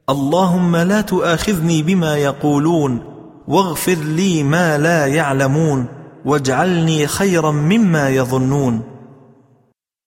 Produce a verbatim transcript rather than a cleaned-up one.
اللهم لا تؤاخذني بما يقولون، واغفر لي ما لا يعلمون، واجعلني خيرا مما يظنون.